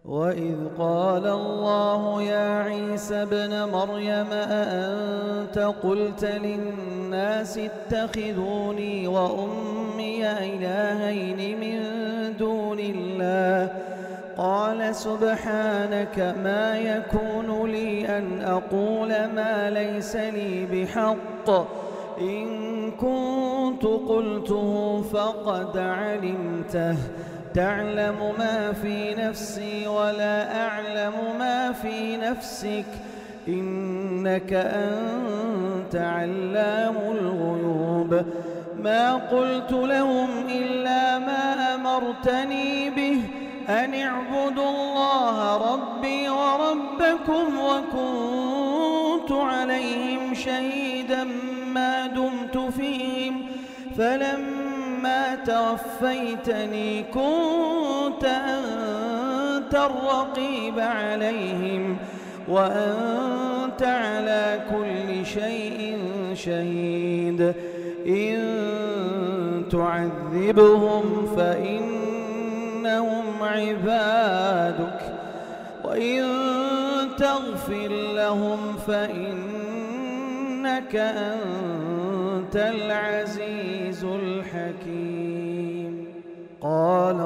وإذ قال الله يا عيسى ابن مريم أأنت قلت للناس اتخذوني وأمي إلهين من دون الله قال سبحانك ما يكون لي أن أقول ما ليس لي بحق إن كنت قلته فقد علمته تعلم ما في نفسي ولا أعلم ما في نفسك إنك أنت علام الغيوب ما قلت لهم إلا ما أمرتني به أن اعبدوا الله ربي وربكم وكنت عليهم شهيدا ما دمت فيهم فلما توفيتني كنت أنت الرقيب عليهم وأنت على كل شيء شهيد إن تعذبهم فإنهم عبادك وإن تغفر لهم فإنك أنت العزيز الحكيم قال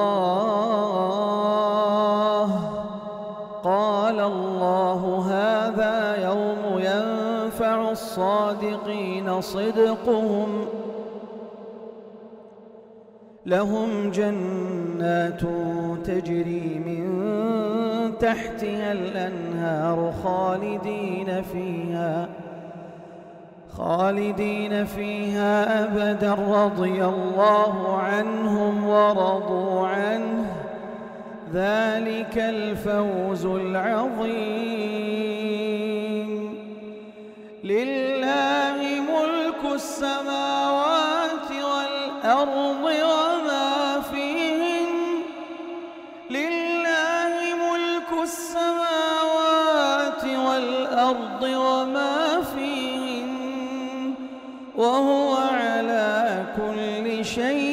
الله هذا يوم ينفع الصادقين صدقهم لهم جنات تجري من تحتها الأنهار خالدين فيها أبدا رضي الله عنهم ورضوا عنه ذلك الفوز العظيم لله ملك السماوات والأرض وما فيهن لله ملك السماوات والأرض وما فيهن وهو على كل شيء